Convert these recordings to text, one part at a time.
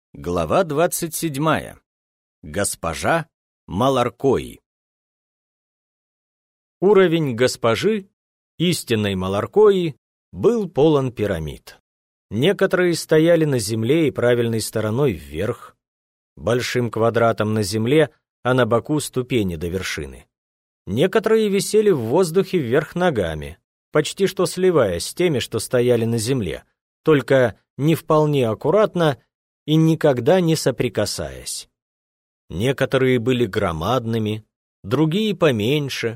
Глава 27. Госпожа Маларкои. Уровень госпожи, истинной Маларкои, был полон пирамид. Некоторые стояли на земле и правильной стороной вверх, большим квадратом на земле, а на боку ступени до вершины. Некоторые висели в воздухе вверх ногами, почти что сливаясь с теми, что стояли на земле, только не вполне аккуратно и никогда не соприкасаясь. Некоторые были громадными, другие поменьше.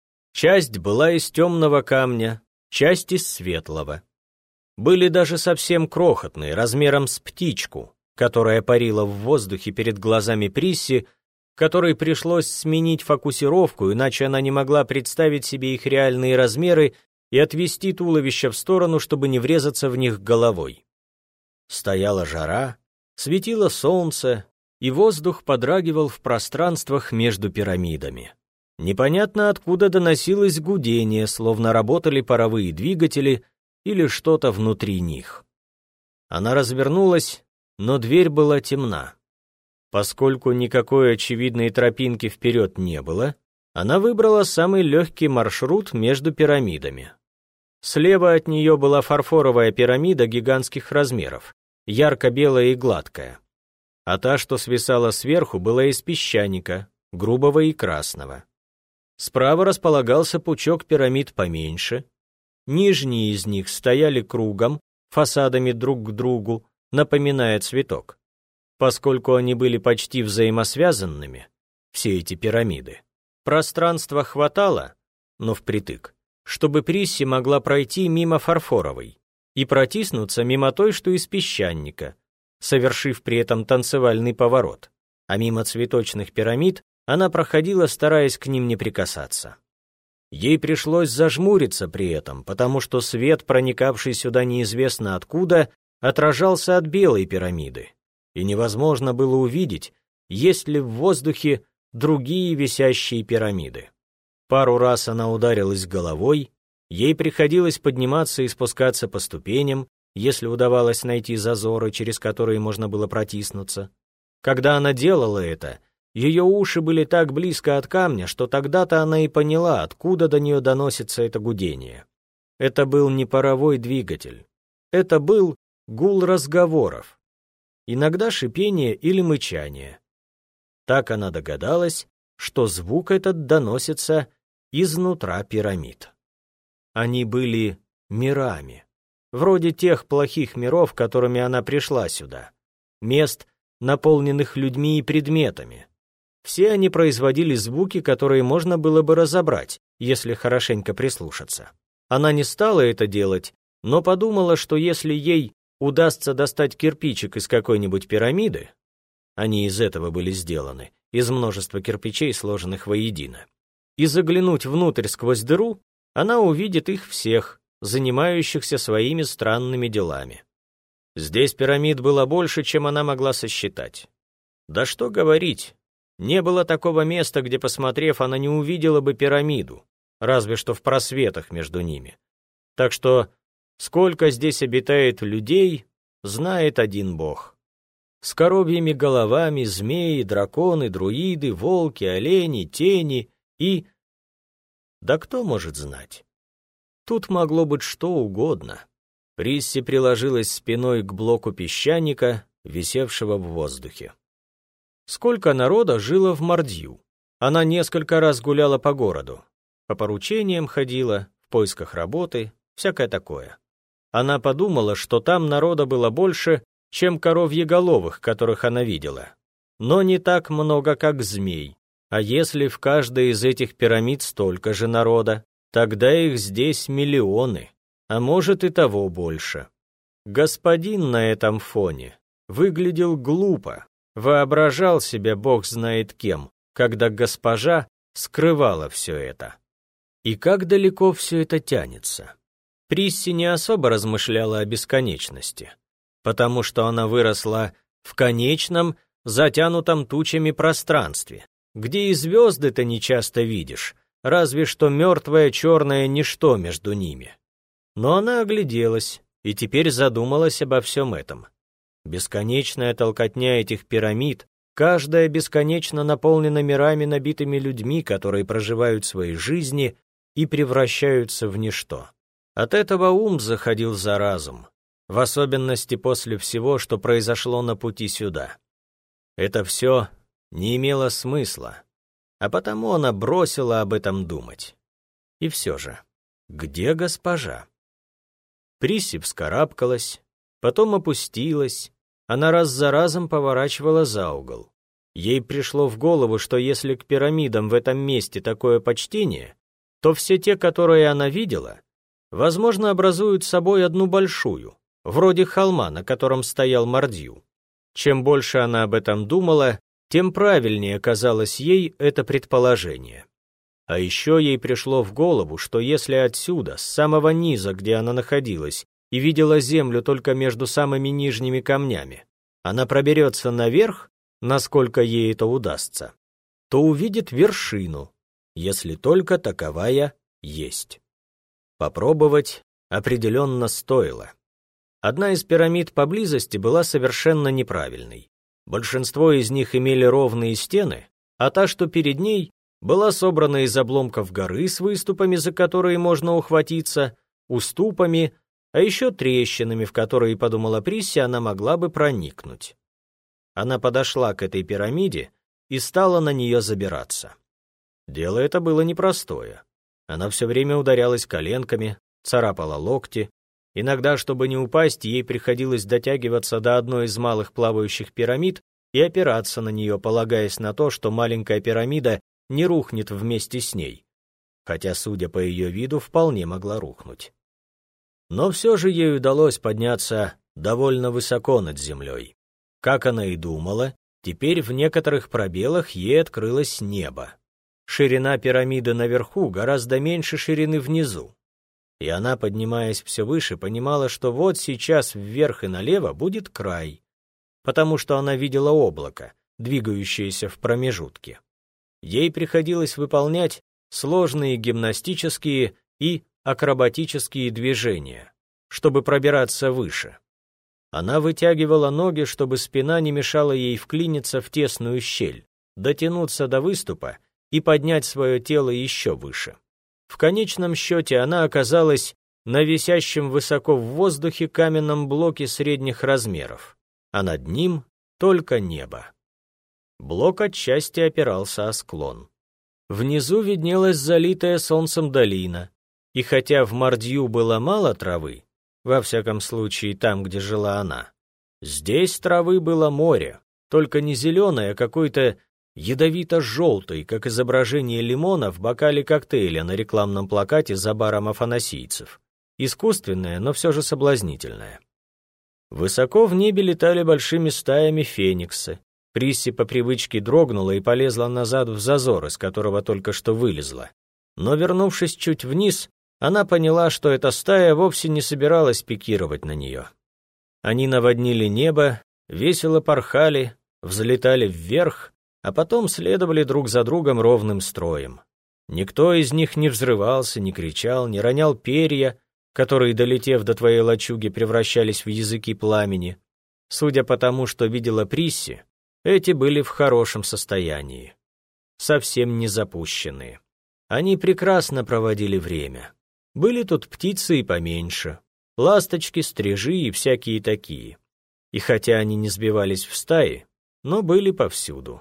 Часть была из темного камня, часть из светлого. Были даже совсем крохотные, размером с птичку, которая парила в воздухе перед глазами Присси, которой пришлось сменить фокусировку, иначе она не могла представить себе их реальные размеры и отвести туловище в сторону, чтобы не врезаться в них головой. Стояла жара, светило солнце, и воздух подрагивал в пространствах между пирамидами. Непонятно откуда доносилось гудение, словно работали паровые двигатели или что-то внутри них. Она развернулась, но дверь была темна. Поскольку никакой очевидной тропинки вперед не было, она выбрала самый легкий маршрут между пирамидами. Слева от нее была фарфоровая пирамида гигантских размеров, ярко-белая и гладкая, а та, что свисала сверху, была из песчаника, грубого и красного. Справа располагался пучок пирамид поменьше, нижние из них стояли кругом, фасадами друг к другу, напоминая цветок. Поскольку они были почти взаимосвязанными, все эти пирамиды, пространства хватало, но впритык, чтобы Присси могла пройти мимо фарфоровой и протиснуться мимо той, что из песчаника, совершив при этом танцевальный поворот, а мимо цветочных пирамид она проходила, стараясь к ним не прикасаться. Ей пришлось зажмуриться при этом, потому что свет, проникавший сюда неизвестно откуда, отражался от белой пирамиды, и невозможно было увидеть, есть ли в воздухе другие висящие пирамиды. Пару раз она ударилась головой, ей приходилось подниматься и спускаться по ступеням, если удавалось найти зазоры, через которые можно было протиснуться. Когда она делала это, ее уши были так близко от камня, что тогда-то она и поняла, откуда до нее доносится это гудение. Это был не паровой двигатель. Это был гул разговоров. Иногда шипение или мычание. Так она догадалась, что звук этот доносится изнутра пирамид. Они были мирами, вроде тех плохих миров, которыми она пришла сюда, мест, наполненных людьми и предметами. Все они производили звуки, которые можно было бы разобрать, если хорошенько прислушаться. Она не стала это делать, но подумала, что если ей удастся достать кирпичик из какой-нибудь пирамиды, они из этого были сделаны, из множества кирпичей, сложенных воедино, и заглянуть внутрь сквозь дыру, она увидит их всех, занимающихся своими странными делами. Здесь пирамид было больше, чем она могла сосчитать. Да что говорить, не было такого места, где, посмотрев, она не увидела бы пирамиду, разве что в просветах между ними. Так что сколько здесь обитает людей, знает один Бог. С коровьими головами змеи, драконы, друиды, волки, олени, тени и... Да кто может знать? Тут могло быть что угодно. Присси приложилась спиной к блоку песчаника, висевшего в воздухе. Сколько народа жило в Мордью? Она несколько раз гуляла по городу. По поручениям ходила, в поисках работы, всякое такое. Она подумала, что там народа было больше, чем коровьеголовых, которых она видела. Но не так много, как змей. А если в каждой из этих пирамид столько же народа, тогда их здесь миллионы, а может и того больше. Господин на этом фоне выглядел глупо, воображал себя бог знает кем, когда госпожа скрывала все это. И как далеко все это тянется? Присси не особо размышляла о бесконечности, потому что она выросла в конечном, затянутом тучами пространстве, где и звезды-то не часто видишь, разве что мертвое черное ничто между ними. Но она огляделась и теперь задумалась обо всем этом. Бесконечная толкотня этих пирамид, каждая бесконечно наполнена мирами, набитыми людьми, которые проживают свои жизни и превращаются в ничто. От этого ум заходил за разум, в особенности после всего, что произошло на пути сюда. Это все не имело смысла, а потому она бросила об этом думать. И все же, где госпожа? Присси вскарабкалась, потом опустилась, она раз за разом поворачивала за угол. Ей пришло в голову, что если к пирамидам в этом месте такое почтение, то все те, которые она видела, возможно, образуют собой одну большую, вроде холма, на котором стоял Мардью. Чем больше она об этом думала, тем правильнее казалось ей это предположение. А еще ей пришло в голову, что если отсюда, с самого низа, где она находилась, и видела землю только между самыми нижними камнями, она проберется наверх, насколько ей это удастся, то увидит вершину, если только таковая есть. Попробовать определенно стоило. Одна из пирамид поблизости была совершенно неправильной. Большинство из них имели ровные стены, а та, что перед ней, была собрана из обломков горы с выступами, за которые можно ухватиться, уступами, а еще трещинами, в которые, подумала Присси, она могла бы проникнуть. Она подошла к этой пирамиде и стала на нее забираться. Дело это было непростое. Она все время ударялась коленками, царапала локти. Иногда, чтобы не упасть, ей приходилось дотягиваться до одной из малых плавающих пирамид и опираться на нее, полагаясь на то, что маленькая пирамида не рухнет вместе с ней, хотя, судя по ее виду, вполне могла рухнуть. Но все же ей удалось подняться довольно высоко над землей. Как она и думала, теперь в некоторых пробелах ей открылось небо. Ширина пирамиды наверху гораздо меньше ширины внизу. И она, поднимаясь все выше, понимала, что вот сейчас вверх и налево будет край, потому что она видела облако, двигающееся в промежутке. Ей приходилось выполнять сложные гимнастические и акробатические движения, чтобы пробираться выше. Она вытягивала ноги, чтобы спина не мешала ей вклиниться в тесную щель, дотянуться до выступа и поднять свое тело еще выше. В конечном счете она оказалась на висящем высоко в воздухе каменном блоке средних размеров, а над ним только небо. Блок отчасти опирался о склон. Внизу виднелась залитая солнцем долина, и хотя в Мардью было мало травы, во всяком случае там, где жила она, здесь травы было море, только не зеленое, а какой-то ядовито-желтый, как изображение лимона в бокале коктейля на рекламном плакате за баром афанасийцев. Искусственное, но все же соблазнительное. Высоко в небе летали большими стаями фениксы. Присси по привычке дрогнула и полезла назад в зазор, из которого только что вылезла. Но, вернувшись чуть вниз, она поняла, что эта стая вовсе не собиралась пикировать на нее. Они наводнили небо, весело порхали, взлетали вверх, а потом следовали друг за другом ровным строем. Никто из них не взрывался, не кричал, не ронял перья, которые, долетев до твоей лачуги, превращались в языки пламени. Судя по тому, что видела Присси, эти были в хорошем состоянии, совсем не запущенные. Они прекрасно проводили время. Были тут птицы и поменьше, ласточки, стрижи и всякие такие. И хотя они не сбивались в стаи, но были повсюду.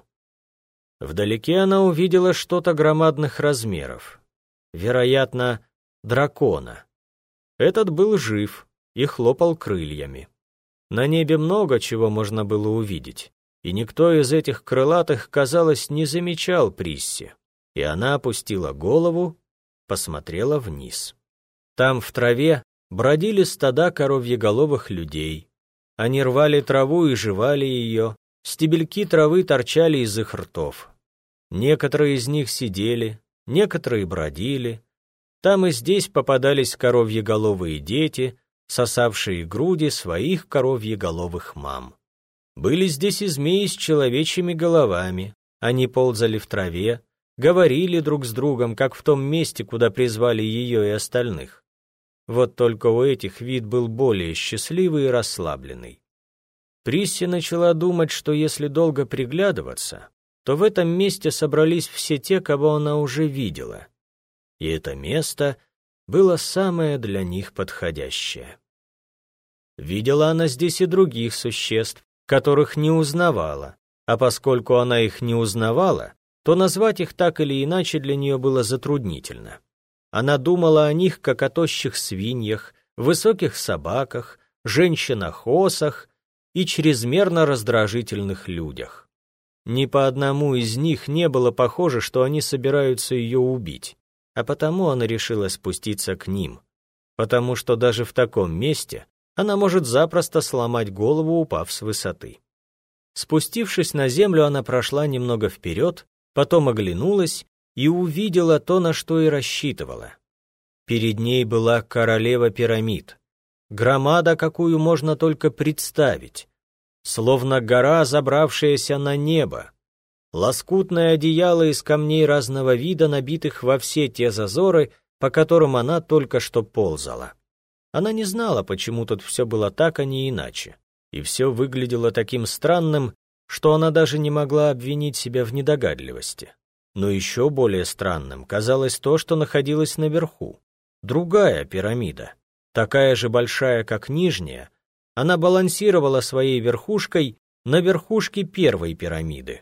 Вдалеке она увидела что-то громадных размеров. Вероятно, дракона. Этот был жив и хлопал крыльями. На небе много чего можно было увидеть, и никто из этих крылатых, казалось, не замечал Присси. И она опустила голову, посмотрела вниз. Там в траве бродили стада коровьеголовых людей. Они рвали траву и жевали ее, стебельки травы торчали из их ртов. Некоторые из них сидели, некоторые бродили. Там и здесь попадались коровьеголовые дети, сосавшие груди своих коровьеголовых мам. Были здесь и змеи с человечьими головами. Они ползали в траве, говорили друг с другом, как в том месте, куда призвали ее и остальных. Вот только у этих вид был более счастливый и расслабленный. Присси начала думать, что если долго приглядываться, то в этом месте собрались все те, кого она уже видела. И это место было самое для них подходящее. Видела она здесь и других существ, которых не узнавала, а поскольку она их не узнавала, то назвать их так или иначе для нее было затруднительно. Она думала о них как о тощих свиньях, высоких собаках, женщинах-осах и чрезмерно раздражительных людях. Ни по одному из них не было похоже, что они собираются ее убить, а потому она решила спуститься к ним, потому что даже в таком месте она может запросто сломать голову, упав с высоты. Спустившись на землю, она прошла немного вперед, потом оглянулась и увидела то, на что и рассчитывала. Перед ней была королева пирамид, громада, какую можно только представить, словно гора, забравшаяся на небо, лоскутное одеяло из камней разного вида, набитых во все те зазоры, по которым она только что ползала. Она не знала, почему тут все было так, а не иначе, и все выглядело таким странным, что она даже не могла обвинить себя в недогадливости. Но еще более странным казалось то, что находилось наверху. Другая пирамида, такая же большая, как нижняя, она балансировала своей верхушкой на верхушке первой пирамиды.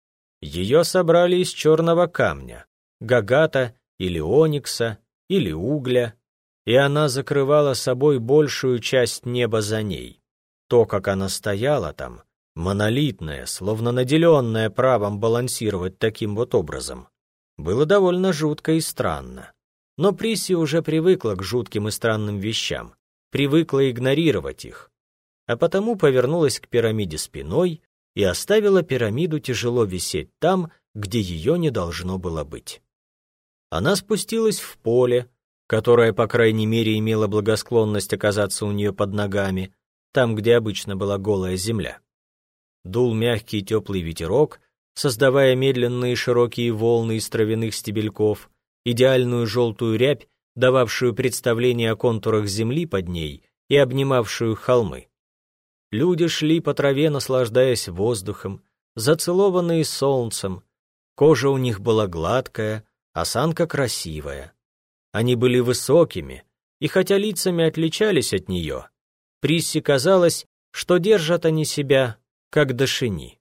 Ее собрали из черного камня, гагата или оникса, или угля, и она закрывала собой большую часть неба за ней. То, как она стояла там, монолитная, словно наделенная правом балансировать таким вот образом, было довольно жутко и странно. Но Присси уже привыкла к жутким и странным вещам, привыкла игнорировать их, а потому повернулась к пирамиде спиной и оставила пирамиду тяжело висеть там, где ее не должно было быть. Она спустилась в поле, которое, по крайней мере, имело благосклонность оказаться у нее под ногами, там, где обычно была голая земля. Дул мягкий теплый ветерок, создавая медленные широкие волны из травяных стебельков, идеальную желтую рябь, дававшую представление о контурах земли под ней и обнимавшую холмы. Люди шли по траве, наслаждаясь воздухом, зацелованные солнцем. Кожа у них была гладкая, осанка красивая. Они были высокими, и хотя лицами отличались от нее, Присси казалось, что держат они себя, как дашини.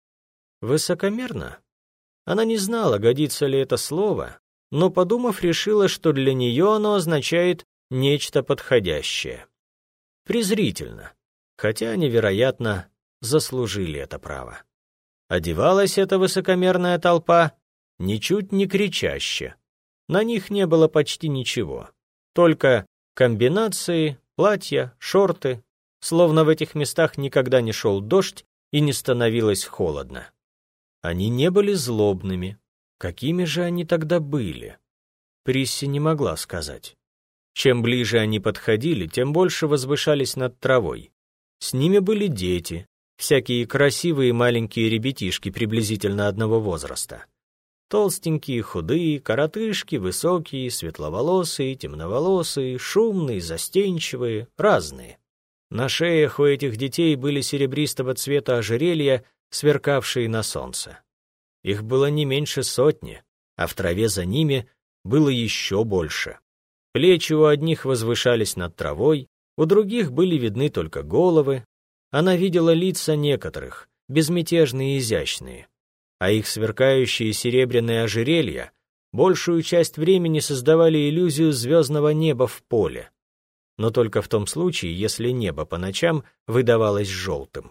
Высокомерно? Она не знала, годится ли это слово, но, подумав, решила, что для нее оно означает нечто подходящее. Презрительно, хотя они, вероятно, заслужили это право. Одевалась эта высокомерная толпа ничуть не кричаще. На них не было почти ничего, только комбинации, платья, шорты, словно в этих местах никогда не шел дождь и не становилось холодно. Они не были злобными. Какими же они тогда были? Присси не могла сказать. Чем ближе они подходили, тем больше возвышались над травой. С ними были дети, всякие красивые маленькие ребятишки приблизительно одного возраста. Толстенькие, худые, коротышки, высокие, светловолосые, темноволосые, шумные, застенчивые, разные. На шеях у этих детей были серебристого цвета ожерелья, сверкавшие на солнце. Их было не меньше сотни, а в траве за ними было еще больше. Плечи у одних возвышались над травой, у других были видны только головы. Она видела лица некоторых, безмятежные и изящные, а их сверкающие серебряные ожерелья большую часть времени создавали иллюзию звездного неба в поле, но только в том случае, если небо по ночам выдавалось желтым.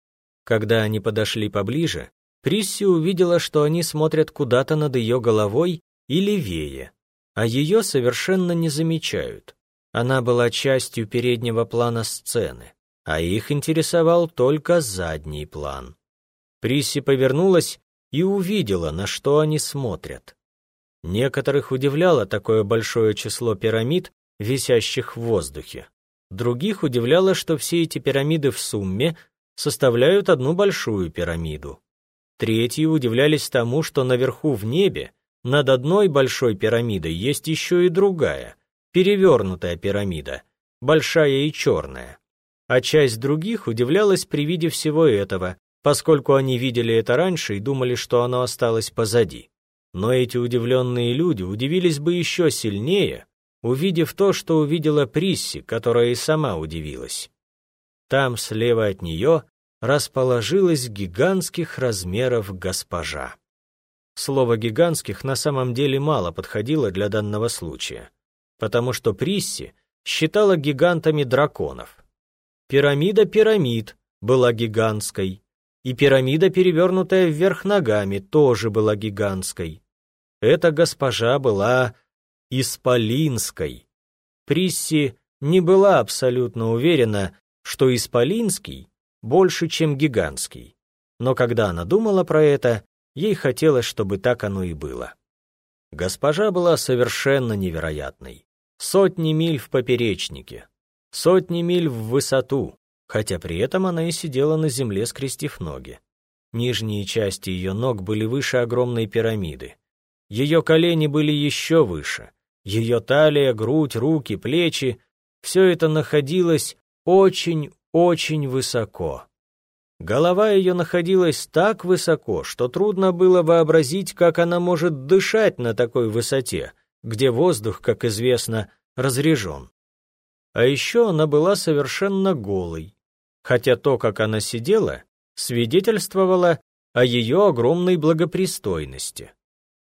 Когда они подошли поближе, Присси увидела, что они смотрят куда-то над ее головой и левее, а ее совершенно не замечают. Она была частью переднего плана сцены, а их интересовал только задний план. Присси повернулась и увидела, на что они смотрят. Некоторых удивляло такое большое число пирамид, висящих в воздухе. Других удивляло, что все эти пирамиды в сумме составляют одну большую пирамиду. Третьи удивлялись тому, что наверху в небе, над одной большой пирамидой, есть еще и другая, перевернутая пирамида, большая и черная. а часть других удивлялась при виде всего этого, поскольку они видели это раньше и думали, что оно осталось позади. Но эти удивленные люди удивились бы еще сильнее, увидев то, что увидела Присси, которая и сама удивилась. Там, слева от нее, расположилась гигантских размеров госпожа. Слово «гигантских» на самом деле мало подходило для данного случая, потому что Присси считала гигантами драконов. Пирамида пирамид была гигантской, и пирамида, перевернутая вверх ногами, тоже была гигантской. Эта госпожа была исполинской. Присси не была абсолютно уверена, что исполинский больше, чем гигантский, но когда она думала про это, ей хотелось, чтобы так оно и было. Госпожа была совершенно невероятной. Сотни миль в поперечнике, сотни миль в высоту, хотя при этом она и сидела на земле, скрестив ноги. Нижние части ее ног были выше огромной пирамиды. Ее колени были еще выше. Ее талия, грудь, руки, плечи — все это находилось очень высоко. Голова ее находилась так высоко, что трудно было вообразить, как она может дышать на такой высоте, где воздух, как известно, разрежен. А еще она была совершенно голой, хотя то, как она сидела, свидетельствовало о ее огромной благопристойности.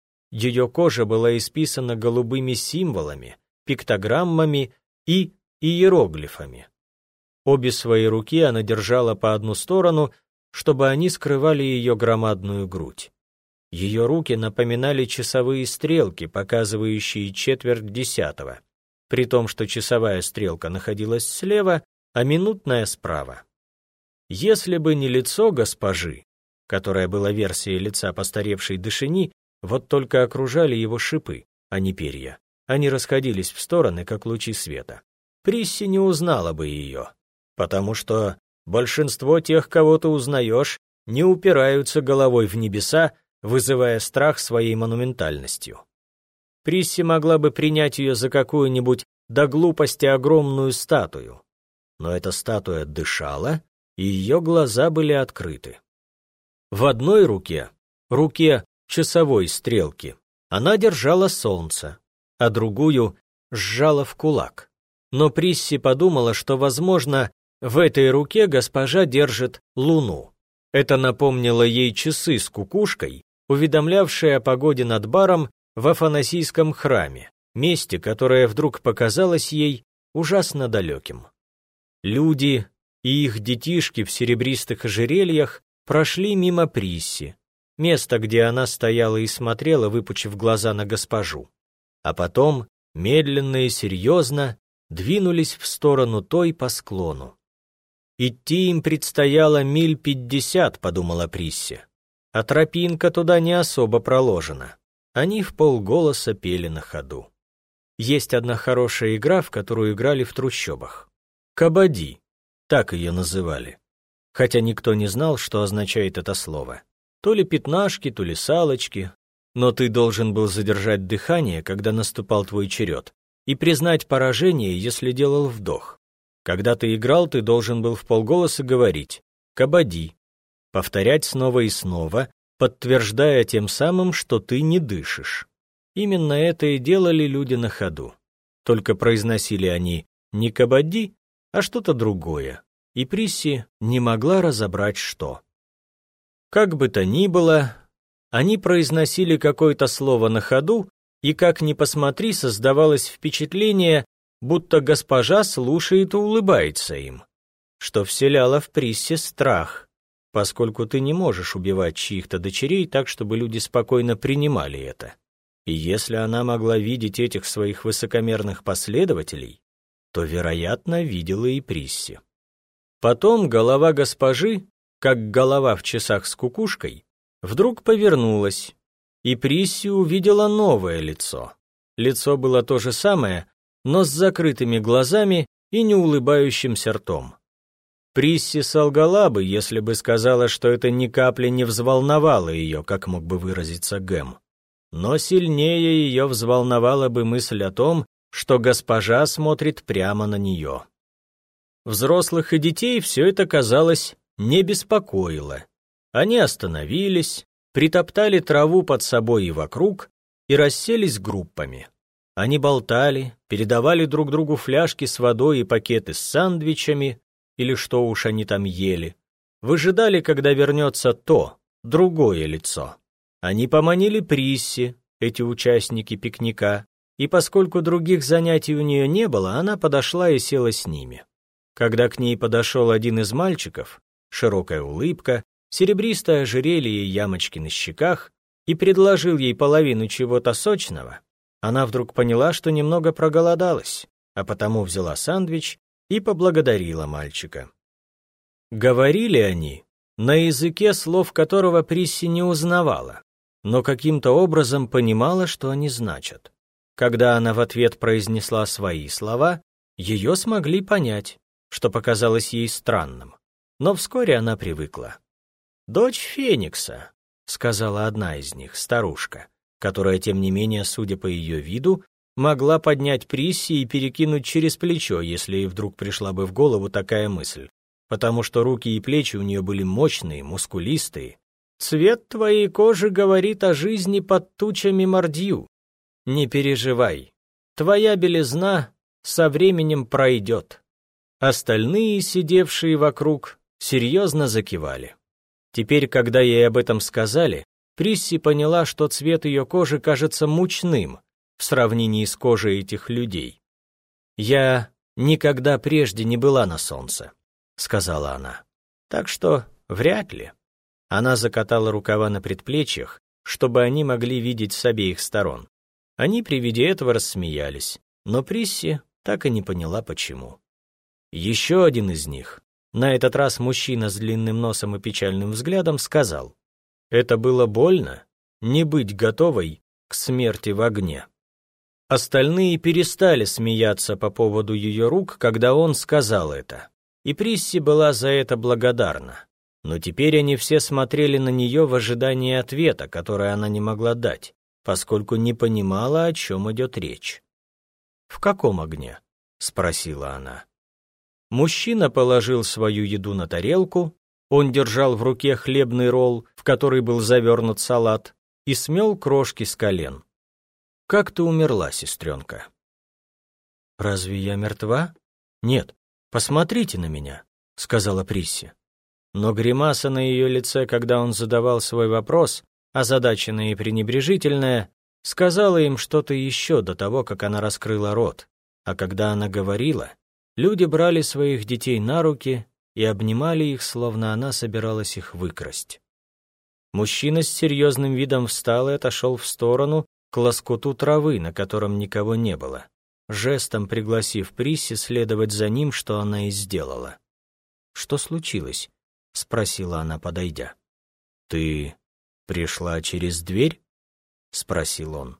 Ее кожа была исписана голубыми символами, пиктограммами и иероглифами. Обе свои руки она держала по одну сторону, чтобы они скрывали ее громадную грудь. Ее руки напоминали часовые стрелки, показывающие 9:45, при том, что часовая стрелка находилась слева, а минутная справа. Если бы не лицо госпожи, которое было версией лица постаревшей Дешени, вот только окружали его шипы, а не перья. Они расходились в стороны, как лучи света. Присси не узнала бы ее, потому что большинство тех, кого ты узнаешь, не упираются головой в небеса, вызывая страх своей монументальностью. Присси могла бы принять ее за какую-нибудь до глупости огромную статую, но эта статуя дышала, и ее глаза были открыты. В одной руке часовой стрелки, она держала солнце, а другую сжала в кулак. Но Присси подумала, что, возможно, в этой руке госпожа держит луну. Это напомнило ей часы с кукушкой, уведомлявшие о погоде над баром в Афанасийском храме, месте, которое вдруг показалось ей ужасно далеким. Люди и их детишки в серебристых ожерельях прошли мимо Присси, место, где она стояла и смотрела, выпучив глаза на госпожу. А потом, медленно и серьезно, двинулись в сторону той по склону. Идти им предстояло 50 миль, подумала Присси, а тропинка туда не особо проложена. Они вполголоса пели на ходу. Есть одна хорошая игра, в которую играли в трущобах. Кабади, так ее называли, хотя никто не знал, что означает это слово. То ли пятнашки, то ли салочки, но ты должен был задержать дыхание, когда наступал твой черед, и признать поражение, если делал вдох. Когда ты играл, ты должен был вполголоса говорить «кабади», повторять снова и снова, подтверждая тем самым, что ты не дышишь. Именно это и делали люди на ходу. Только произносили они не «кабади», а что-то другое, и Присси не могла разобрать, что. Как бы то ни было, они произносили какое-то слово на ходу, и как ни посмотри, создавалось впечатление, будто госпожа слушает и улыбается им, что вселяло в Присси страх, поскольку ты не можешь убивать чьих-то дочерей так, чтобы люди спокойно принимали это. И если она могла видеть этих своих высокомерных последователей, то, вероятно, видела и Присси. Потом голова госпожи, как голова в часах с кукушкой, вдруг повернулась, и Присси увидела новое лицо. Лицо было то же самое, но с закрытыми глазами и неулыбающимся ртом. Присси солгала бы, если бы сказала, что это ни капли не взволновало ее, как мог бы выразиться Гэм. Но сильнее ее взволновала бы мысль о том, что госпожа смотрит прямо на нее. Взрослых и детей все это, казалось, не беспокоило. Они остановились, притоптали траву под собой и вокруг и расселись группами. Они болтали, передавали друг другу фляжки с водой и пакеты с сэндвичами, или что уж они там ели, выжидали, когда вернется то, другое лицо. Они поманили Присси, эти участники пикника, и поскольку других занятий у нее не было, она подошла и села с ними. Когда к ней подошел один из мальчиков, широкая улыбка, серебристое ожерелье и ямочки на щеках, и предложил ей половину чего-то сочного, она вдруг поняла, что немного проголодалась, а потому взяла сэндвич и поблагодарила мальчика. Говорили они на языке, слов которого Присси не узнавала, но каким-то образом понимала, что они значат. Когда она в ответ произнесла свои слова, ее смогли понять, что показалось ей странным, но вскоре она привыкла. «Дочь Феникса», — сказала одна из них, старушка, которая, тем не менее, судя по ее виду, могла поднять Присси и перекинуть через плечо, если ей вдруг пришла бы в голову такая мысль, потому что руки и плечи у нее были мощные, мускулистые. «Цвет твоей кожи говорит о жизни под тучами Мордью. Не переживай, твоя белизна со временем пройдет». Остальные, сидевшие вокруг, серьезно закивали. Теперь, когда ей об этом сказали, Присси поняла, что цвет ее кожи кажется мучным в сравнении с кожей этих людей. «Я никогда прежде не была на солнце», — сказала она. «Так что вряд ли». Она закатала рукава на предплечьях, чтобы они могли видеть с обеих сторон. Они при виде этого рассмеялись, но Присси так и не поняла, почему. Еще один из них, на этот раз мужчина с длинным носом и печальным взглядом, сказал: «Это было больно, не быть готовой к смерти в огне». Остальные перестали смеяться по поводу ее рук, когда он сказал это, и Присси была за это благодарна. Но теперь они все смотрели на нее в ожидании ответа, который она не могла дать, поскольку не понимала, о чем идет речь. «В каком огне?» — спросила она. Мужчина положил свою еду на тарелку, он держал в руке хлебный ролл, в который был завернут салат, и смел крошки с колен. «Как ты умерла, сестренка?» «Разве я мертва?» «Нет, посмотрите на меня», — сказала Присси. Но гримаса на ее лице, когда он задавал свой вопрос, озадаченная и пренебрежительная, сказала им что-то еще до того, как она раскрыла рот, а когда она говорила, люди брали своих детей на руки и обнимали их, словно она собиралась их выкрасть. Мужчина с серьезным видом встал и отошел в сторону к лоскуту травы, на котором никого не было, жестом пригласив Присси следовать за ним, что она и сделала. «Что случилось?» — спросила она, подойдя. «Ты пришла через дверь?» — спросил он.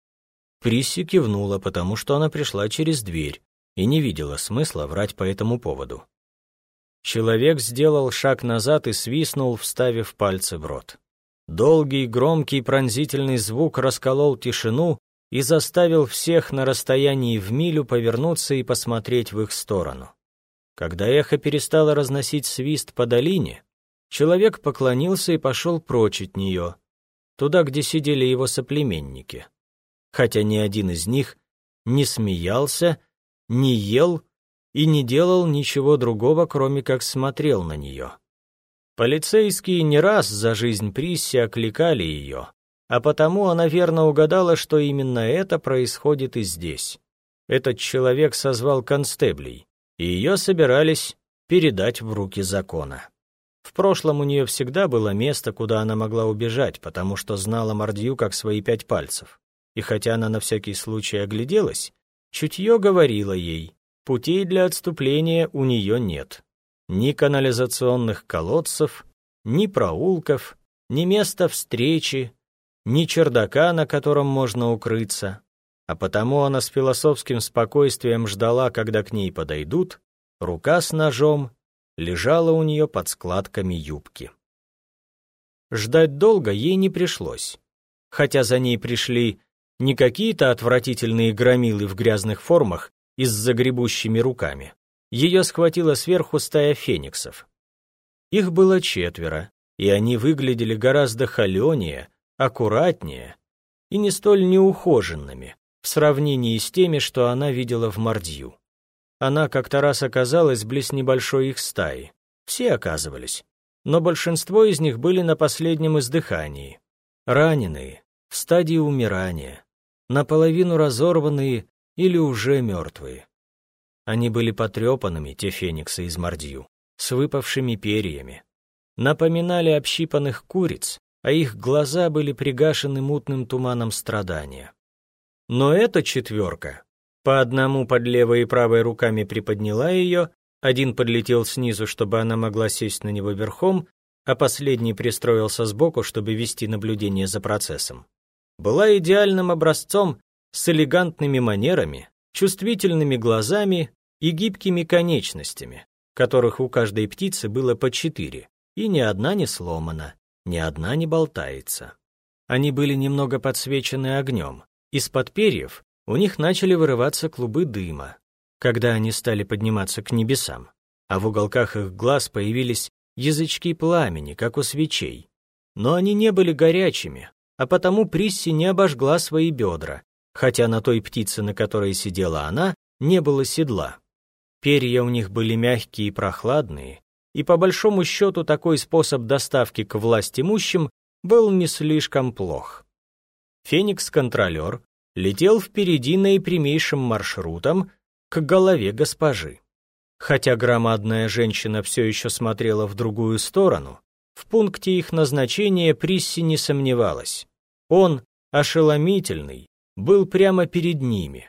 Присси кивнула, потому что она пришла через дверь и не видела смысла врать по этому поводу. Человек сделал шаг назад и свистнул, вставив пальцы в рот. Долгий, громкий, пронзительный звук расколол тишину и заставил всех на расстоянии в милю повернуться и посмотреть в их сторону. Когда эхо перестало разносить свист по долине, человек поклонился и пошел прочь от нее, туда, где сидели его соплеменники, хотя ни один из них не смеялся, не ел и не делал ничего другого, кроме как смотрел на нее. Полицейские не раз за жизнь Присси окликали ее, а потому она верно угадала, что именно это происходит и здесь. Этот человек созвал констеблей, и ее собирались передать в руки закона. В прошлом у нее всегда было место, куда она могла убежать, потому что знала Мордью как свои 5 пальцев. И хотя она на всякий случай огляделась, чутье говорило ей, путей для отступления у нее нет. Ни канализационных колодцев, ни проулков, ни места встречи, ни чердака, на котором можно укрыться. А потому она с философским спокойствием ждала, когда к ней подойдут, рука с ножом лежала у нее под складками юбки. Ждать долго ей не пришлось, хотя за ней пришли не какие-то отвратительные громилы в грязных формах и с загребущими руками. ее схватила сверху стая фениксов. Их было 4, и они выглядели гораздо холенее, аккуратнее и не столь неухоженными в сравнении с теми, что она видела в Мордью. Она как-то раз оказалась близ небольшой их стаи. Все оказывались, но большинство из них были на последнем издыхании. Раненые, в стадии умирания, наполовину разорванные или уже мертвые. Они были потрепанными, те фениксы из Мордью, с выпавшими перьями. Напоминали общипанных куриц, а их глаза были пригашены мутным туманом страдания. Но эта 4, по одному под левой и правой руками приподняла ее, один подлетел снизу, чтобы она могла сесть на него верхом, а последний пристроился сбоку, чтобы вести наблюдение за процессом. Была идеальным образцом с элегантными манерами, чувствительными глазами и гибкими конечностями, которых у каждой птицы было по 4, и ни одна не сломана, ни одна не болтается. Они были немного подсвечены огнем. Из-под перьев у них начали вырываться клубы дыма, когда они стали подниматься к небесам, а в уголках их глаз появились язычки пламени, как у свечей. Но они не были горячими, а потому Присси не обожгла свои бедра, хотя на той птице, на которой сидела она, не было седла. Перья у них были мягкие и прохладные, и по большому счету такой способ доставки к властимущим был не слишком плох. Феникс-контролер летел впереди наипрямейшим маршрутом к голове госпожи. Хотя громадная женщина все еще смотрела в другую сторону, в пункте их назначения Присси не сомневалась. Он, ошеломительный, был прямо перед ними.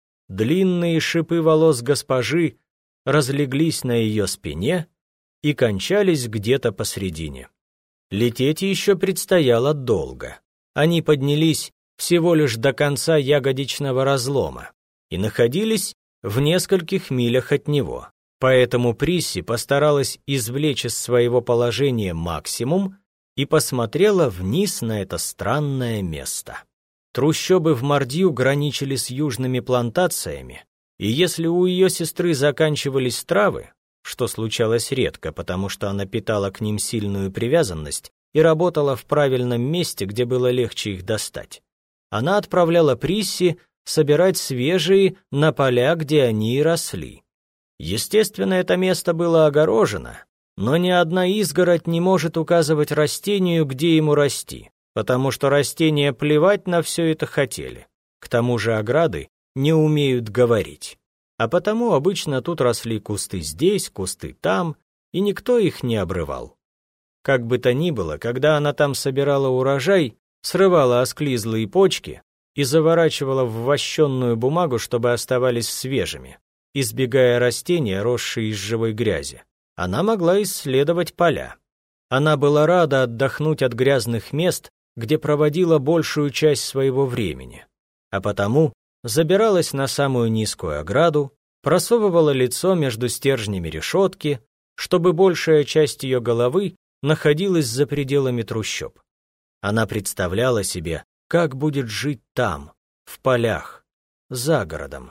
Длинные шипы волос госпожи разлеглись на ее спине и кончались где-то посредине. Лететь еще предстояло долго. Они поднялись всего лишь до конца ягодичного разлома и находились в нескольких милях от него. Поэтому Присси постаралась извлечь из своего положения максимум и посмотрела вниз на это странное место. Трущобы в Мордью граничили с южными плантациями, и если у ее сестры заканчивались травы, что случалось редко, потому что она питала к ним сильную привязанность и работала в правильном месте, где было легче их достать, она отправляла Присси собирать свежие на поля, где они и росли. Естественно, это место было огорожено, но ни одна изгородь не может указывать растению, где ему расти, потому что растения плевать на все это хотели. К тому же ограды не умеют говорить. А потому обычно тут росли кусты здесь, кусты там, и никто их не обрывал. Как бы то ни было, когда она там собирала урожай, срывала осклизлые почки и заворачивала в вощенную бумагу, чтобы оставались свежими, избегая растения, росшие из живой грязи, она могла исследовать поля. Она была рада отдохнуть от грязных мест, где проводила большую часть своего времени, а потому забиралась на самую низкую ограду, просовывала лицо между стержнями решетки, чтобы большая часть ее головы находилась за пределами трущоб. Она представляла себе, как будет жить там, в полях, за городом.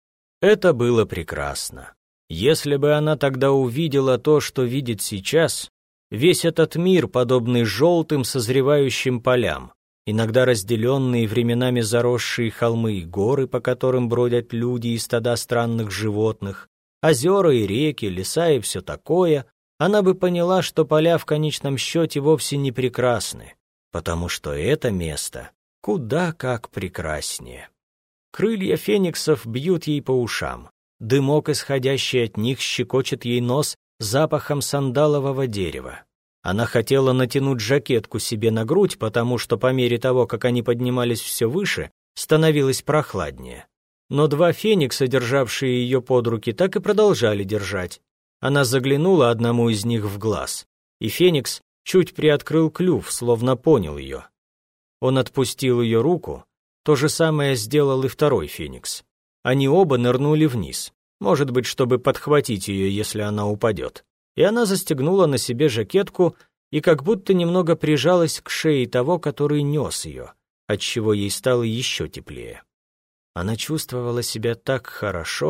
Это было прекрасно. Если бы она тогда увидела то, что видит сейчас, весь этот мир, подобный желтым созревающим полям, иногда разделенные временами заросшие холмы и горы, по которым бродят люди и стада странных животных, озера и реки, леса и все такое, она бы поняла, что поля в конечном счете вовсе не прекрасны, потому что это место куда как прекраснее. Крылья фениксов бьют ей по ушам, дымок, исходящий от них, щекочет ей нос запахом сандалового дерева. Она хотела натянуть жакетку себе на грудь, потому что по мере того, как они поднимались все выше, становилось прохладнее. Но 2 феникса, державшие ее под руки, так и продолжали держать. Она заглянула одному из них в глаз, и феникс чуть приоткрыл клюв, словно понял ее. Он отпустил ее руку, то же самое сделал и второй феникс. Они оба нырнули вниз, может быть, чтобы подхватить ее, если она упадет. И она застегнула на себе жакетку и как будто немного прижалась к шее того, который нес ее, отчего ей стало еще теплее. Она чувствовала себя так хорошо,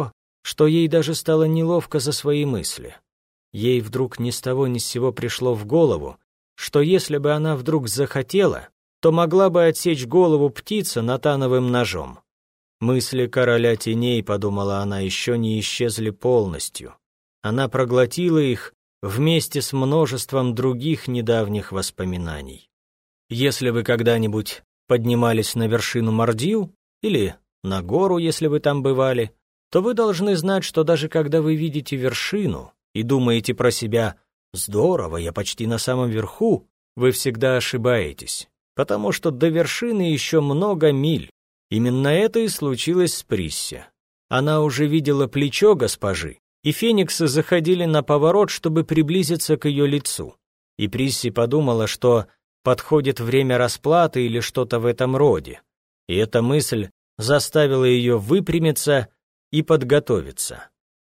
что ей даже стало неловко за свои мысли. Ей вдруг ни с того ни с сего пришло в голову, что если бы она вдруг захотела, то могла бы отсечь голову птицы натановым ножом. Мысли короля теней, подумала она, еще не исчезли полностью. Она проглотила их вместе с множеством других недавних воспоминаний. Если вы когда-нибудь поднимались на вершину Мордью или на гору, если вы там бывали, то вы должны знать, что даже когда вы видите вершину и думаете про себя «здорово, я почти на самом верху», вы всегда ошибаетесь, потому что до вершины еще много миль. Именно это и случилось с Присси. Она уже видела плечо госпожи, и фениксы заходили на поворот, чтобы приблизиться к ее лицу. И Присси подумала, что подходит время расплаты или что-то в этом роде. И эта мысль заставила ее выпрямиться и подготовиться.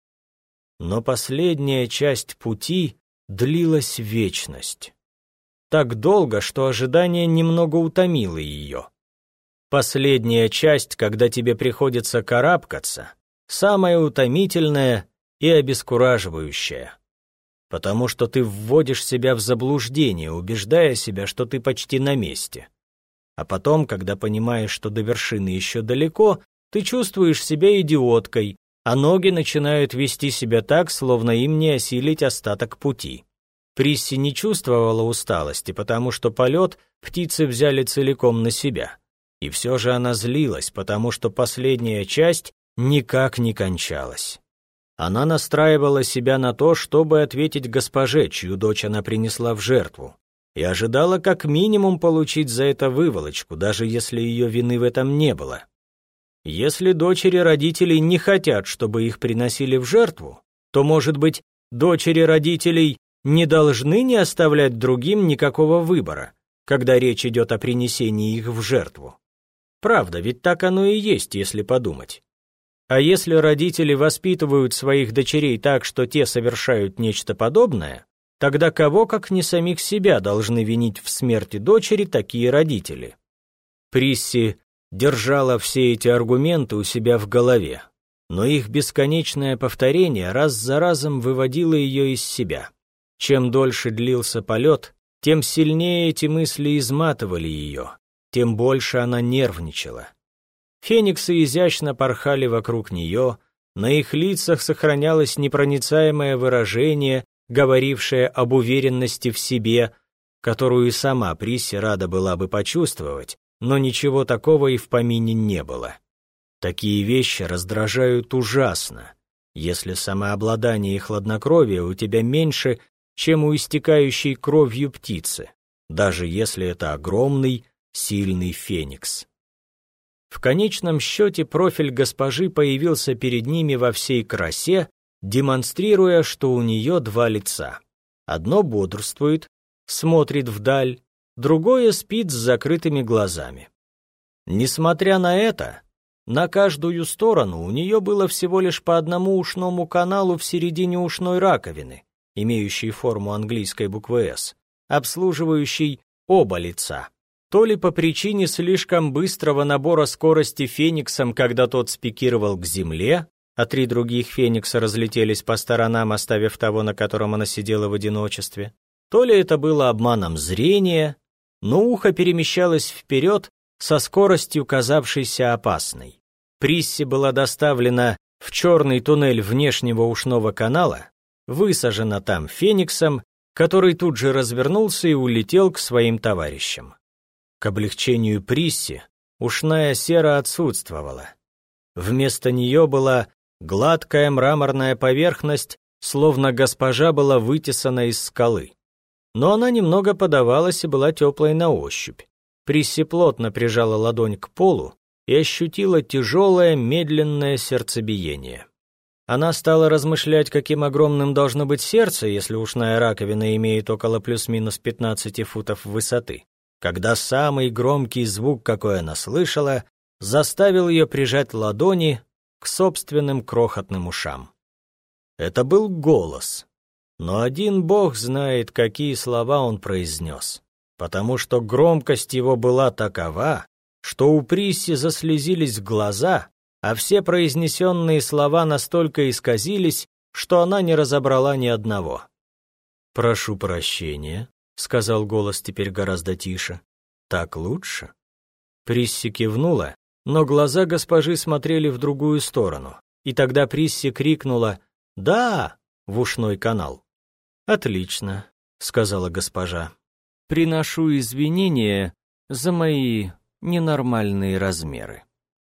Но последняя часть пути длилась вечность. Так долго, что ожидание немного утомило ее. Последняя часть, когда тебе приходится карабкаться, самая утомительная и обескураживающая. Потому что ты вводишь себя в заблуждение, убеждая себя, что ты почти на месте. А потом, когда понимаешь, что до вершины еще далеко, ты чувствуешь себя идиоткой, а ноги начинают вести себя так, словно им не осилить остаток пути. Присси не чувствовала усталости, потому что полет птицы взяли целиком на себя. И все же она злилась, потому что последняя часть никак не кончалась. Она настраивала себя на то, чтобы ответить госпоже, чью дочь она принесла в жертву, и ожидала как минимум получить за это выволочку, даже если ее вины в этом не было. Если дочери родителей не хотят, чтобы их приносили в жертву, то, может быть, дочери родителей не должны не оставлять другим никакого выбора, когда речь идет о принесении их в жертву. Правда, ведь так оно и есть, если подумать. А если родители воспитывают своих дочерей так, что те совершают нечто подобное, тогда кого, как не самих себя, должны винить в смерти дочери такие родители? Присси держала все эти аргументы у себя в голове, но их бесконечное повторение раз за разом выводило ее из себя. Чем дольше длился полет, тем сильнее эти мысли изматывали ее, тем больше она нервничала. Фениксы изящно порхали вокруг нее, на их лицах сохранялось непроницаемое выражение, говорившее об уверенности в себе, которую и сама Присси рада была бы почувствовать, но ничего такого и в помине не было. Такие вещи раздражают ужасно, если самообладание и хладнокровие у тебя меньше, чем у истекающей кровью птицы, даже если это огромный, сильный феникс. В конечном счете профиль госпожи появился перед ними во всей красе, демонстрируя, что у нее два лица. Одно бодрствует, смотрит вдаль, другое спит с закрытыми глазами. Несмотря на это, на каждую сторону у нее было всего лишь по одному ушному каналу в середине ушной раковины, имеющей форму английской буквы «С», обслуживающей оба лица. То ли по причине слишком быстрого набора скорости фениксом, когда тот спикировал к земле, а три других феникса разлетелись по сторонам, оставив того, на котором она сидела в одиночестве, то ли это было обманом зрения, но ухо перемещалось вперед со скоростью, казавшейся опасной. Присси была доставлена в черный туннель внешнего ушного канала, высажена там фениксом, который тут же развернулся и улетел к своим товарищам. К облегчению Присси ушная сера отсутствовала. Вместо нее была гладкая мраморная поверхность, словно госпожа была вытесана из скалы. Но она немного подавалась и была теплой на ощупь. Присси плотно прижала ладонь к полу и ощутила тяжелое, медленное сердцебиение. Она стала размышлять, каким огромным должно быть сердце, если ушная раковина имеет около плюс-минус 15 футов высоты, когда самый громкий звук, какой она слышала, заставил ее прижать ладони к собственным крохотным ушам. Это был голос, но один Бог знает, какие слова он произнес, потому что громкость его была такова, что у Присси заслезились глаза, а все произнесенные слова настолько исказились, что она не разобрала ни одного. «Прошу прощения», — сказал голос теперь гораздо тише. «Так лучше?» Присси кивнула, но глаза госпожи смотрели в другую сторону, и тогда Присси крикнула «Да!» в ушной канал. «Отлично», — сказала госпожа. «Приношу извинения за мои ненормальные размеры».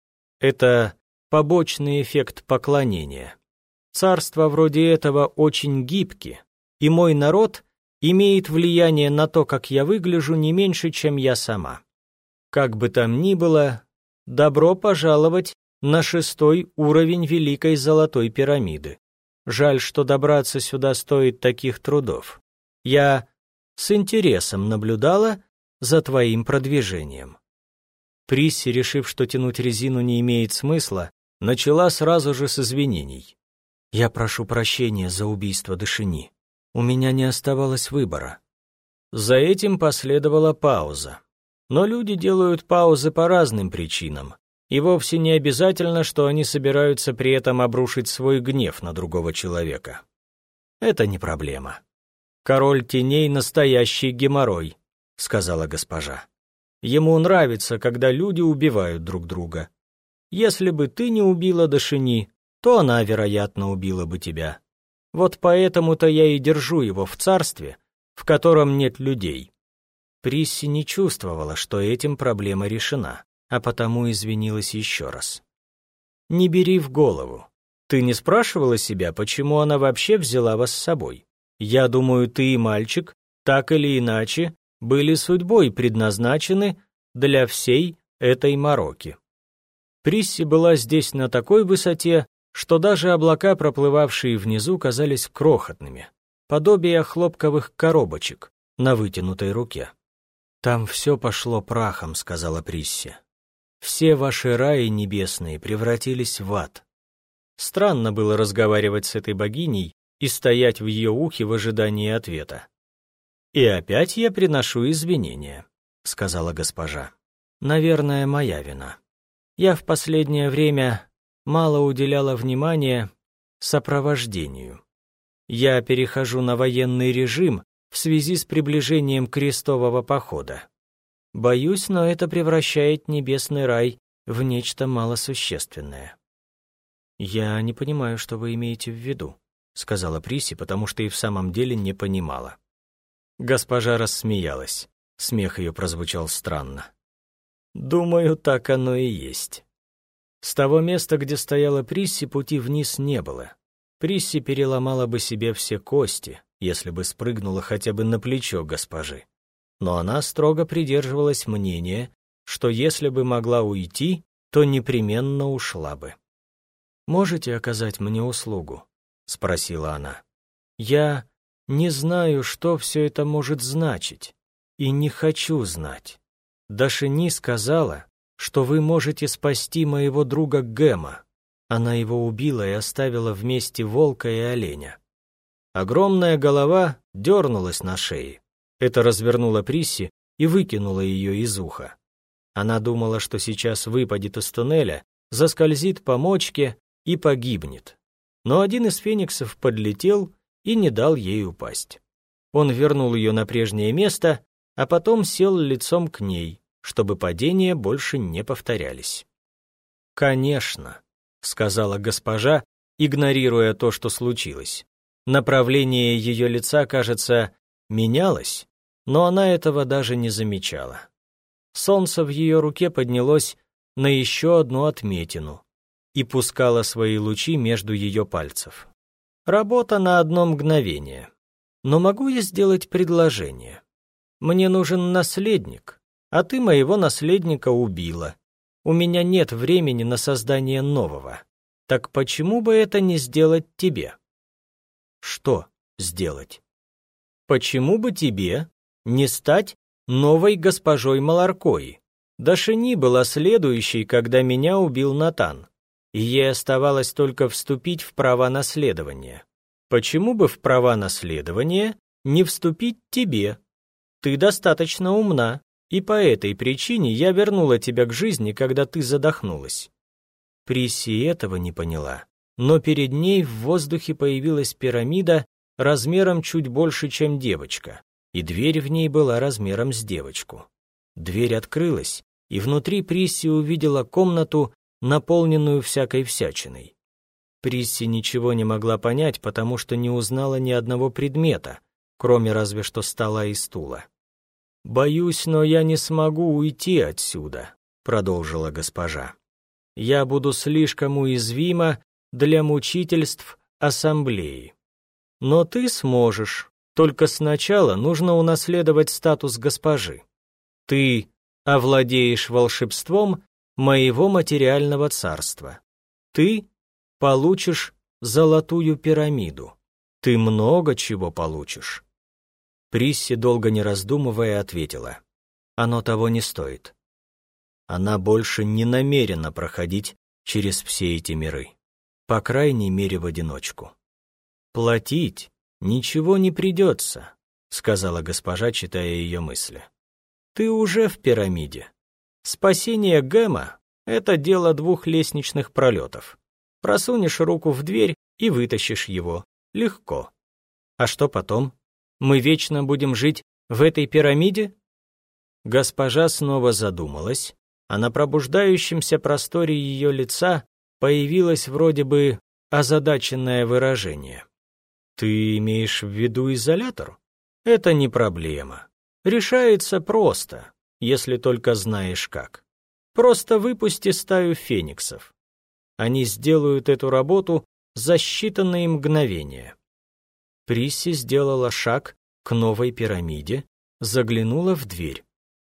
Это побочный эффект поклонения. Царства вроде этого очень гибки, и мой народ имеет влияние на то, как я выгляжу, не меньше, чем я сама. Как бы там ни было, добро пожаловать на 6-й уровень Великой Золотой пирамиды. Жаль, что добраться сюда стоит таких трудов. Я с интересом наблюдала за твоим продвижением. Присси, решив, что тянуть резину не имеет смысла, начала сразу же с извинений. «Я прошу прощения за убийство Дашини. У меня не оставалось выбора». За этим последовала пауза. Но люди делают паузы по разным причинам, и вовсе не обязательно, что они собираются при этом обрушить свой гнев на другого человека. Это не проблема. «Король теней — настоящий геморрой», — сказала госпожа. «Ему нравится, когда люди убивают друг друга. Если бы ты не убила Дашини, то она, вероятно, убила бы тебя. Вот поэтому-то я и держу его в царстве, в котором нет людей». Присси не чувствовала, что этим проблема решена, а потому извинилась еще раз. «Не бери в голову. Ты не спрашивала себя, почему она вообще взяла вас с собой? Я думаю, ты и мальчик, так или иначе, были судьбой предназначены для всей этой мороки». Присси была здесь на такой высоте, что даже облака, проплывавшие внизу, казались крохотными, подобие хлопковых коробочек на вытянутой руке. «Там все пошло прахом», — сказала Присси. «Все ваши раи небесные превратились в ад». Странно было разговаривать с этой богиней и стоять в ее ухе в ожидании ответа. «И опять я приношу извинения», — сказала госпожа. «Наверное, моя вина. Я в последнее время мало уделяла внимания сопровождению. Я перехожу на военный режим в связи с приближением крестового похода. Боюсь, но это превращает небесный рай в нечто малосущественное». «Я не понимаю, что вы имеете в виду», — сказала Присси, потому что и в самом деле не понимала. Госпожа рассмеялась. Смех ее прозвучал странно. «Думаю, так оно и есть». С того места, где стояла Присси, пути вниз не было. Присси переломала бы себе все кости, если бы спрыгнула хотя бы на плечо госпожи. Но она строго придерживалась мнения, что если бы могла уйти, то непременно ушла бы. «Можете оказать мне услугу?» — спросила она. «Я не знаю, что все это может значить, и не хочу знать. Дашини сказала, что вы можете спасти моего друга Гэма. Она его убила и оставила вместе волка и оленя». Огромная голова дернулась на шее. Это развернуло Присси и выкинуло ее из уха. Она думала, что сейчас выпадет из туннеля, заскользит по мочке и погибнет. Но один из фениксов подлетел и не дал ей упасть. Он вернул ее на прежнее место, а потом сел лицом к ней, чтобы падения больше не повторялись. «Конечно», — сказала госпожа, игнорируя то, что случилось. Направление ее лица, кажется, менялось, но она этого даже не замечала. Солнце в ее руке поднялось на еще одну отметину и пускало свои лучи между ее пальцев. Работа на одно мгновение. Но могу я сделать предложение? Мне нужен наследник, а ты моего наследника убила. У меня нет времени на создание нового. Так почему бы это не сделать тебе? Что сделать? Почему бы тебе не стать новой госпожой Маларкои? Дашини была следующей, когда меня убил Натан, и ей оставалось только вступить в права наследования. Почему бы в права наследования не вступить тебе? Ты достаточно умна, и по этой причине я вернула тебя к жизни, когда ты задохнулась». Присси этого не поняла, но перед ней в воздухе появилась пирамида размером чуть больше, чем девочка, и дверь в ней была размером с девочку. Дверь открылась, и внутри Присси увидела комнату, наполненную всякой всячиной. Присси ничего не могла понять, потому что не узнала ни одного предмета, кроме разве что стола и стула. «Боюсь, но я не смогу уйти отсюда», — продолжила госпожа. «Я буду слишком уязвима для мучительств ассамблеи. Но ты сможешь, только сначала нужно унаследовать статус госпожи. Ты овладеешь волшебством моего материального царства. Ты получишь золотую пирамиду. Ты много чего получишь». Присси, долго не раздумывая, ответила: «Оно того не стоит». Она больше не намерена проходить через все эти миры, по крайней мере в одиночку. «Платить ничего не придется», — сказала госпожа, читая ее мысли. «Ты уже в пирамиде. Спасение Гэма — это дело 2 лестничных пролетов. Просунешь руку в дверь и вытащишь его. Легко. А что потом? Мы вечно будем жить в этой пирамиде?» Госпожа снова задумалась, а на пробуждающемся просторе ее лица появилось вроде бы озадаченное выражение. «Ты имеешь в виду изолятор? Это не проблема. Решается просто, если только знаешь как. Просто выпусти стаю фениксов. Они сделают эту работу за считанные мгновения». Присси сделала шаг к новой пирамиде, заглянула в дверь.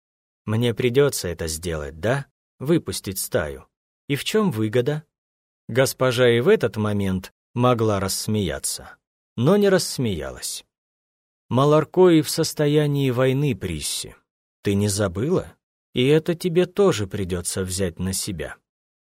«Мне придется это сделать, да? Выпустить стаю. И в чем выгода?» Госпожа и в этот момент могла рассмеяться, но не рассмеялась. «Маларкои в состоянии войны, Присси. Ты не забыла? И это тебе тоже придется взять на себя».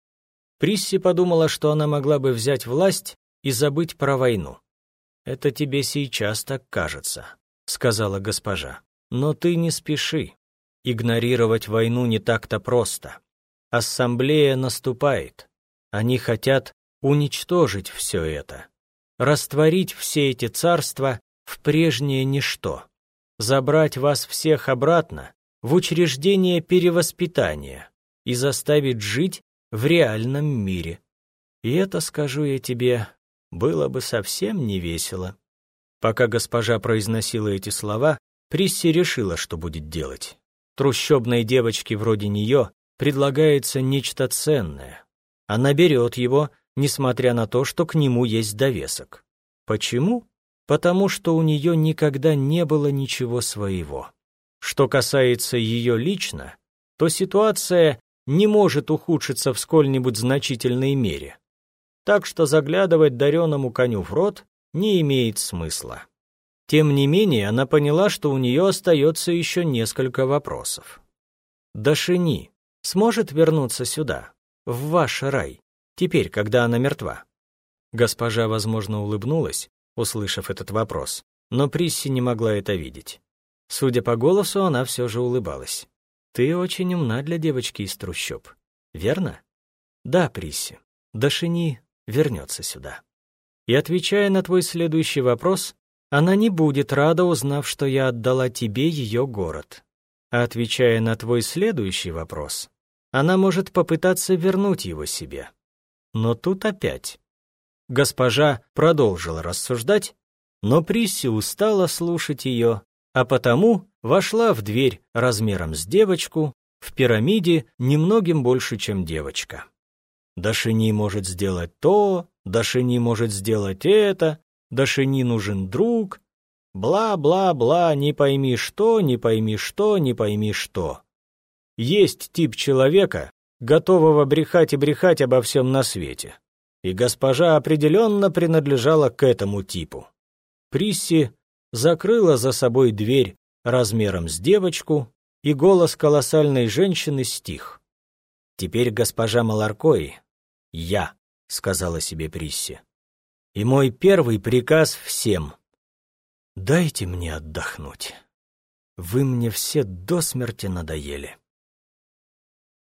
Присси подумала, что она могла бы взять власть и забыть про войну. «Это тебе сейчас так кажется», — сказала госпожа. «Но ты не спеши. Игнорировать войну не так-то просто. Ассамблея наступает. Они хотят уничтожить все это, растворить все эти царства в прежнее ничто, забрать вас всех обратно в учреждение перевоспитания и заставить жить в реальном мире. И это, скажу я тебе, было бы совсем не весело». Пока госпожа произносила эти слова, Присси решила, что будет делать. Трущобной девочке вроде нее предлагается нечто ценное. Она берет его, несмотря на то, что к нему есть довесок. Почему? Потому что у нее никогда не было ничего своего. Что касается ее лично, то ситуация не может ухудшиться в сколь-нибудь значительной мере. Так что заглядывать дареному коню в рот не имеет смысла. Тем не менее, она поняла, что у нее остается еще несколько вопросов. Дашини сможет вернуться сюда, в ваш рай, теперь, когда она мертва? Госпожа, возможно, улыбнулась, услышав этот вопрос, но Присси не могла это видеть. Судя по голосу, она все же улыбалась. «Ты очень умна для девочки из трущоб, верно?» «Да, Присси, Дашини вернется сюда. И отвечая на твой следующий вопрос, она не будет рада, узнав, что я отдала тебе ее город. А отвечая на твой следующий вопрос, она может попытаться вернуть его себе. Но тут опять». Госпожа продолжила рассуждать, но Присси устала слушать ее, а потому вошла в дверь размером с девочку, в пирамиде немногим больше, чем девочка. Дашини может сделать то, Дашини может сделать это, Дашини нужен друг, бла-бла-бла, не пойми что, не пойми что, не пойми что. Есть тип человека, готового брехать и брехать обо всем на свете. И госпожа определенно принадлежала к этому типу. Присси закрыла за собой дверь размером с девочку, и голос колоссальной женщины стих. «Теперь госпожа Маларкои, я», — сказала себе Присси. «И мой первый приказ всем — дайте мне отдохнуть. Вы мне все до смерти надоели».